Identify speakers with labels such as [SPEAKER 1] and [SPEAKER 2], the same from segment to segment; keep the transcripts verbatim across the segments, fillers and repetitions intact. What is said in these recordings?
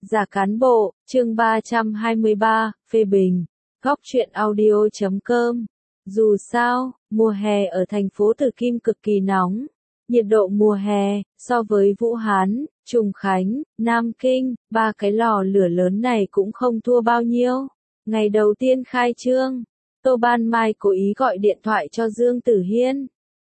[SPEAKER 1] Giả cán bộ, chương ba trăm hai mươi ba, phê bình. Góc truyện audio chấm com. Dù sao, mùa hè ở thành phố Từ Kim cực kỳ nóng. Nhiệt độ mùa hè, so với Vũ Hán, Trùng Khánh, Nam Kinh, ba cái lò lửa lớn này cũng không thua bao nhiêu. Ngày đầu tiên khai trương, Tô Ban Mai cố ý gọi điện thoại cho Dương Tử Hiên.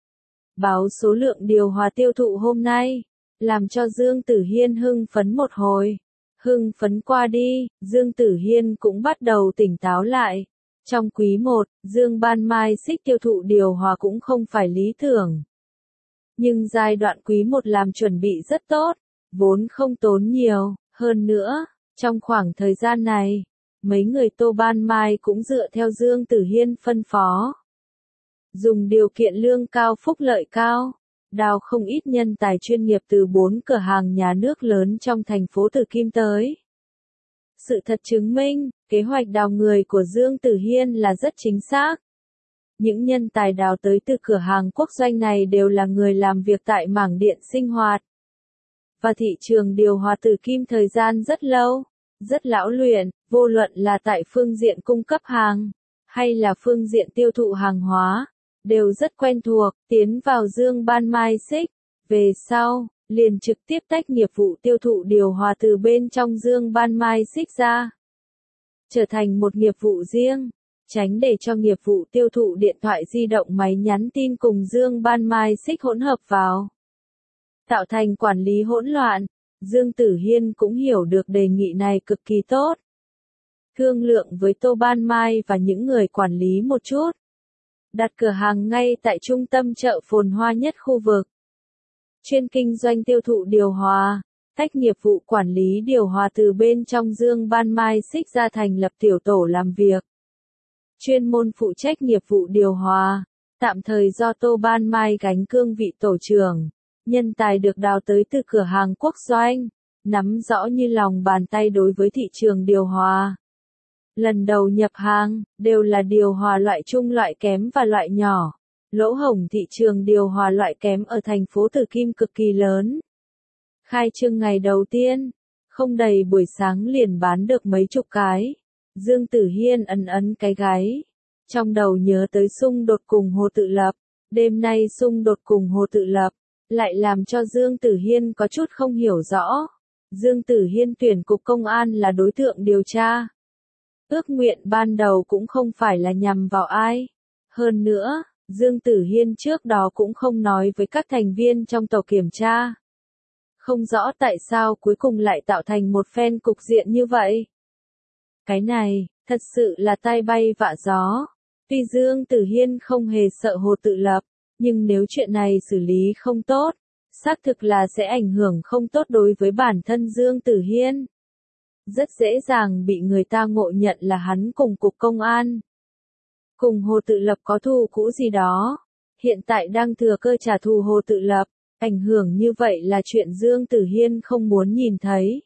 [SPEAKER 1] Báo số lượng điều hòa tiêu thụ hôm nay, làm cho Dương Tử Hiên hưng phấn một hồi. Hưng phấn qua đi, Dương Tử Hiên cũng bắt đầu tỉnh táo lại. Trong quý một, Dương Ban Mai xích tiêu thụ điều hòa cũng không phải lý tưởng. Nhưng giai đoạn quý một làm chuẩn bị rất tốt, vốn không tốn nhiều, hơn nữa, trong khoảng thời gian này, mấy người Tô Ban Mai cũng dựa theo Dương Tử Hiên phân phó. Dùng điều kiện lương cao phúc lợi cao, đào không ít nhân tài chuyên nghiệp từ bốn cửa hàng nhà nước lớn trong thành phố Từ Kim tới. Sự thật chứng minh, kế hoạch đào người của Dương Tử Hiên là rất chính xác. Những nhân tài đào tới từ cửa hàng quốc doanh này đều là người làm việc tại mảng điện sinh hoạt. Và thị trường điều hòa Từ Kim thời gian rất lâu, rất lão luyện, vô luận là tại phương diện cung cấp hàng, hay là phương diện tiêu thụ hàng hóa, đều rất quen thuộc, tiến vào Dương Ban Mai xích. Về sau, liền trực tiếp tách nghiệp vụ tiêu thụ điều hòa từ bên trong Dương Ban Mai xích ra, trở thành một nghiệp vụ riêng, tránh để cho nghiệp vụ tiêu thụ điện thoại di động máy nhắn tin cùng Dương Ban Mai xích hỗn hợp vào, tạo thành quản lý hỗn loạn. Dương Tử Hiên cũng hiểu được đề nghị này cực kỳ tốt. Thương lượng với Tô Ban Mai và những người quản lý một chút. Đặt cửa hàng ngay tại trung tâm chợ phồn hoa nhất khu vực. Chuyên kinh doanh tiêu thụ điều hòa, tách nghiệp vụ quản lý điều hòa từ bên trong Dương Ban Mai xích ra thành lập tiểu tổ làm việc. Chuyên môn phụ trách nghiệp vụ điều hòa, tạm thời do Tô Ban Mai gánh cương vị tổ trưởng. Nhân tài được đào tới từ cửa hàng quốc doanh, nắm rõ như lòng bàn tay đối với thị trường điều hòa. Lần đầu nhập hàng, đều là điều hòa loại trung loại kém và loại nhỏ. Lỗ hổng thị trường điều hòa loại kém ở thành phố Từ Kim cực kỳ lớn. Khai trương ngày đầu tiên, không đầy buổi sáng liền bán được mấy chục cái. Dương Tử Hiên ấn ấn cái gáy. Trong đầu nhớ tới xung đột cùng Hồ Tự Lập. Đêm nay xung đột cùng Hồ Tự Lập, lại làm cho Dương Tử Hiên có chút không hiểu rõ. Dương Tử Hiên tuyển cục công an là đối tượng điều tra. Ước nguyện ban đầu cũng không phải là nhằm vào ai. Hơn nữa, Dương Tử Hiên trước đó cũng không nói với các thành viên trong tổ kiểm tra. Không rõ tại sao cuối cùng lại tạo thành một phen cục diện như vậy. Cái này, thật sự là tai bay vạ gió. Tuy Dương Tử Hiên không hề sợ Hồ Tự Lập, nhưng nếu chuyện này xử lý không tốt, xác thực là sẽ ảnh hưởng không tốt đối với bản thân Dương Tử Hiên. Rất dễ dàng bị người ta ngộ nhận là hắn cùng cục công an, cùng Hồ Tự Lập có thù cũ gì đó. Hiện tại đang thừa cơ trả thù Hồ Tự Lập, ảnh hưởng như vậy là chuyện Dương Tử Hiên không muốn nhìn thấy.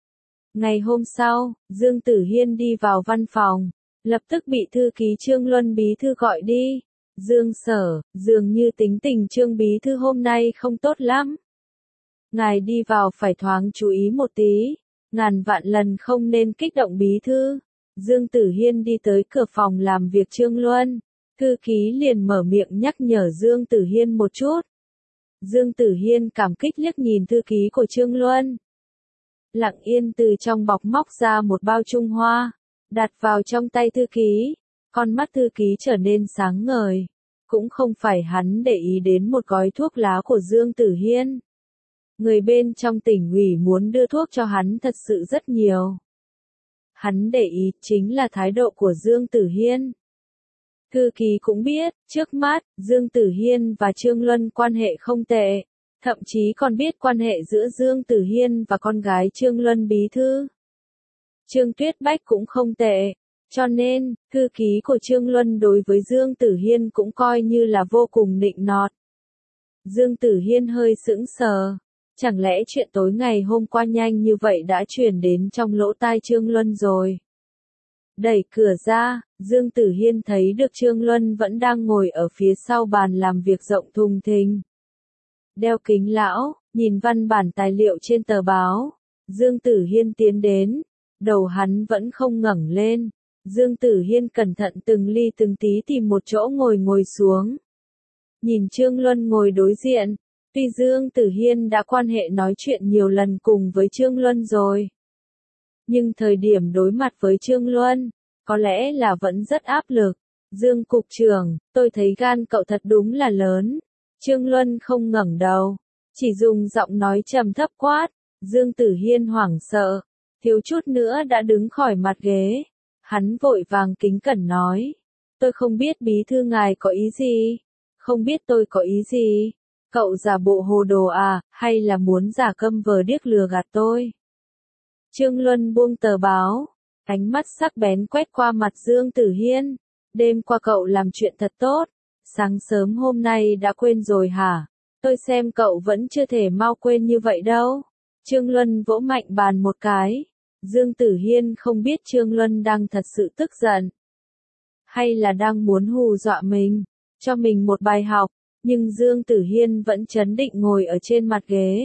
[SPEAKER 1] Ngày hôm sau, Dương Tử Hiên đi vào văn phòng, lập tức bị thư ký Trương Luân bí thư gọi đi. Dương Sở, dường như tính tình Trương bí thư hôm nay không tốt lắm. Ngài đi vào phải thoáng chú ý một tí, ngàn vạn lần không nên kích động bí thư. Dương Tử Hiên đi tới cửa phòng làm việc Trương Luân, thư ký liền mở miệng nhắc nhở Dương Tử Hiên một chút. Dương Tử Hiên cảm kích liếc nhìn thư ký của Trương Luân. Lặng yên từ trong bọc móc ra một bao Trung Hoa, đặt vào trong tay thư ký. Con mắt thư ký trở nên sáng ngời. Cũng không phải hắn để ý đến một gói thuốc lá của Dương Tử Hiên. Người bên trong tỉnh ủy muốn đưa thuốc cho hắn thật sự rất nhiều. Hắn để ý chính là thái độ của Dương Tử Hiên. Thư ký cũng biết, trước mắt, Dương Tử Hiên và Trương Luân quan hệ không tệ. Thậm chí còn biết quan hệ giữa Dương Tử Hiên và con gái Trương Luân bí thư. Trương Tuyết Bách cũng không tệ. Cho nên, thư ký của Trương Luân đối với Dương Tử Hiên cũng coi như là vô cùng nịnh nọt. Dương Tử Hiên hơi sững sờ. Chẳng lẽ chuyện tối ngày hôm qua nhanh như vậy đã truyền đến trong lỗ tai Trương Luân rồi? Đẩy cửa ra, Dương Tử Hiên thấy được Trương Luân vẫn đang ngồi ở phía sau bàn làm việc rộng thùng thình. Đeo kính lão, nhìn văn bản tài liệu trên tờ báo. Dương Tử Hiên tiến đến, đầu hắn vẫn không ngẩng lên. Dương Tử Hiên cẩn thận từng ly từng tí tìm một chỗ ngồi ngồi xuống. Nhìn Trương Luân ngồi đối diện, tuy Dương Tử Hiên đã quan hệ nói chuyện nhiều lần cùng với Trương Luân rồi. Nhưng thời điểm đối mặt với Trương Luân, có lẽ là vẫn rất áp lực. Dương cục trưởng, tôi thấy gan cậu thật đúng là lớn. Trương Luân không ngẩng đầu, chỉ dùng giọng nói trầm thấp quát. Dương Tử Hiên hoảng sợ, thiếu chút nữa đã đứng khỏi mặt ghế. Hắn vội vàng kính cẩn nói. Tôi không biết bí thư ngài có ý gì. Không biết tôi có ý gì. Cậu giả bộ hồ đồ à, hay là muốn giả câm vờ điếc lừa gạt tôi? Trương Luân buông tờ báo, ánh mắt sắc bén quét qua mặt Dương Tử Hiên. Đêm qua cậu làm chuyện thật tốt, sáng sớm hôm nay đã quên rồi hả? Tôi xem cậu vẫn chưa thể mau quên như vậy đâu. Trương Luân vỗ mạnh bàn một cái. Dương Tử Hiên không biết Trương Luân đang thật sự tức giận, hay là đang muốn hù dọa mình, cho mình một bài học, nhưng Dương Tử Hiên vẫn trấn định ngồi ở trên mặt ghế.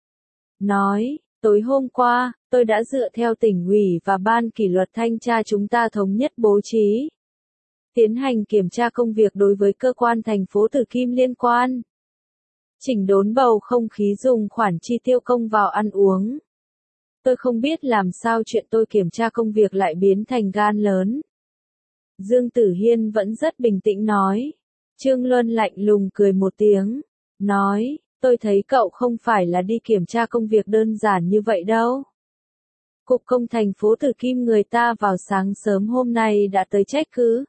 [SPEAKER 1] Nói, tối hôm qua, tôi đã dựa theo tỉnh ủy và ban kỷ luật thanh tra chúng ta thống nhất bố trí. Tiến hành kiểm tra công việc đối với cơ quan thành phố Từ Kim liên quan. Chỉnh đốn bầu không khí dùng khoản chi tiêu công vào ăn uống. Tôi không biết làm sao chuyện tôi kiểm tra công việc lại biến thành gan lớn. Dương Tử Hiên vẫn rất bình tĩnh nói. Trương Luân lạnh lùng cười một tiếng. Nói, tôi thấy cậu không phải là đi kiểm tra công việc đơn giản như vậy đâu. Cục công thành phố Từ Kim người ta vào sáng sớm hôm nay đã tới trách cứ.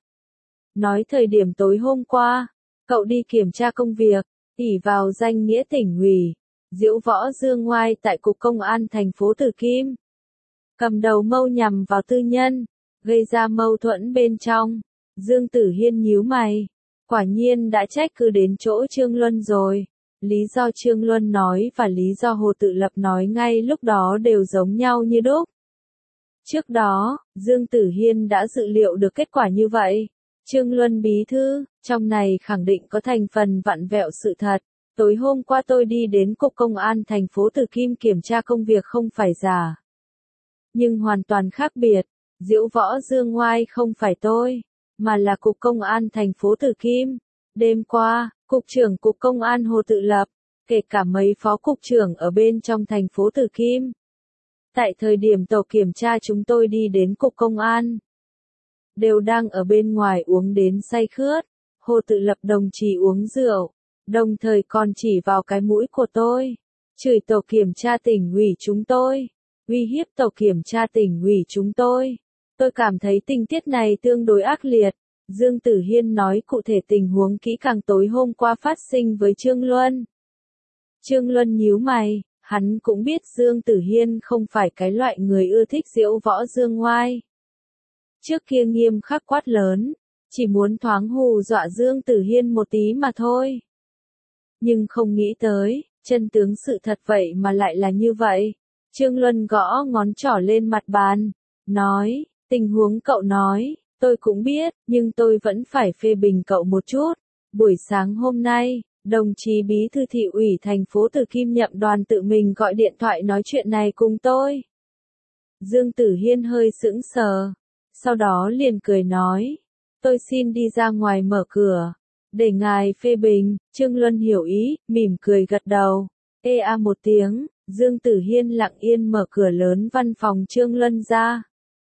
[SPEAKER 1] Nói thời điểm tối hôm qua, cậu đi kiểm tra công việc, ỷ vào danh nghĩa tỉnh ủy, diễu võ dương ngoai tại Cục Công an thành phố Từ Kim. Cầm đầu mâu nhằm vào tư nhân, gây ra mâu thuẫn bên trong. Dương Tử Hiên nhíu mày. Quả nhiên đã trách cứ đến chỗ Trương Luân rồi. Lý do Trương Luân nói và lý do Hồ Tự Lập nói ngay lúc đó đều giống nhau như đúc. Trước đó, Dương Tử Hiên đã dự liệu được kết quả như vậy. Trương Luân bí thư, trong này khẳng định có thành phần vặn vẹo sự thật. Tối hôm qua tôi đi đến Cục Công an thành phố Từ Kim kiểm tra công việc không phải giả. Nhưng hoàn toàn khác biệt, diễu võ dương ngoai không phải tôi, mà là Cục Công an thành phố Từ Kim. Đêm qua, Cục trưởng Cục Công an Hồ Tự Lập, kể cả mấy phó cục trưởng ở bên trong thành phố Từ Kim. Tại thời điểm tổ kiểm tra chúng tôi đi đến Cục Công an, đều đang ở bên ngoài uống đến say khướt. Hồ Tự Lập đồng chí uống rượu, đồng thời còn chỉ vào cái mũi của tôi, chửi tổ kiểm tra tỉnh ủy chúng tôi, uy hiếp tổ kiểm tra tỉnh ủy chúng tôi. Tôi cảm thấy tình tiết này tương đối ác liệt. Dương Tử Hiên nói cụ thể tình huống kỹ càng tối hôm qua phát sinh với Trương Luân. Trương Luân nhíu mày, hắn cũng biết Dương Tử Hiên không phải cái loại người ưa thích diễu võ dương ngoai. Trước kia nghiêm khắc quát lớn, chỉ muốn thoáng hù dọa Dương Tử Hiên một tí mà thôi. Nhưng không nghĩ tới, chân tướng sự thật vậy mà lại là như vậy. Trương Luân gõ ngón trỏ lên mặt bàn, nói, tình huống cậu nói, tôi cũng biết, nhưng tôi vẫn phải phê bình cậu một chút. Buổi sáng hôm nay, đồng chí bí thư thị ủy thành phố Từ Kim Nhậm Đoàn tự mình gọi điện thoại nói chuyện này cùng tôi. Dương Tử Hiên hơi sững sờ, sau đó liền cười nói, tôi xin đi ra ngoài mở cửa, để ngài phê bình. Trương Luân hiểu ý, mỉm cười gật đầu. Ê a một tiếng, Dương Tử Hiên lặng yên mở cửa lớn văn phòng Trương Luân ra.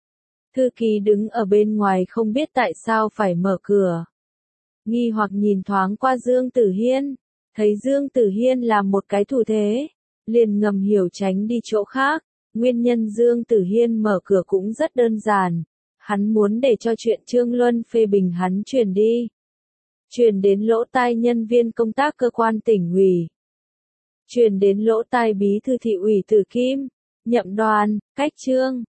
[SPEAKER 1] Thư ký đứng ở bên ngoài không biết tại sao phải mở cửa. Nghi hoặc nhìn thoáng qua Dương Tử Hiên, thấy Dương Tử Hiên làm một cái thủ thế, liền ngầm hiểu tránh đi chỗ khác. Nguyên nhân Dương Tử Hiên mở cửa cũng rất đơn giản, hắn muốn để cho chuyện Trương Luân phê bình hắn truyền đi. Truyền đến lỗ tai nhân viên công tác cơ quan tỉnh ủy. Truyền đến lỗ tai bí thư thị ủy Từ Kim, Nhậm Đoàn, Cách Trương.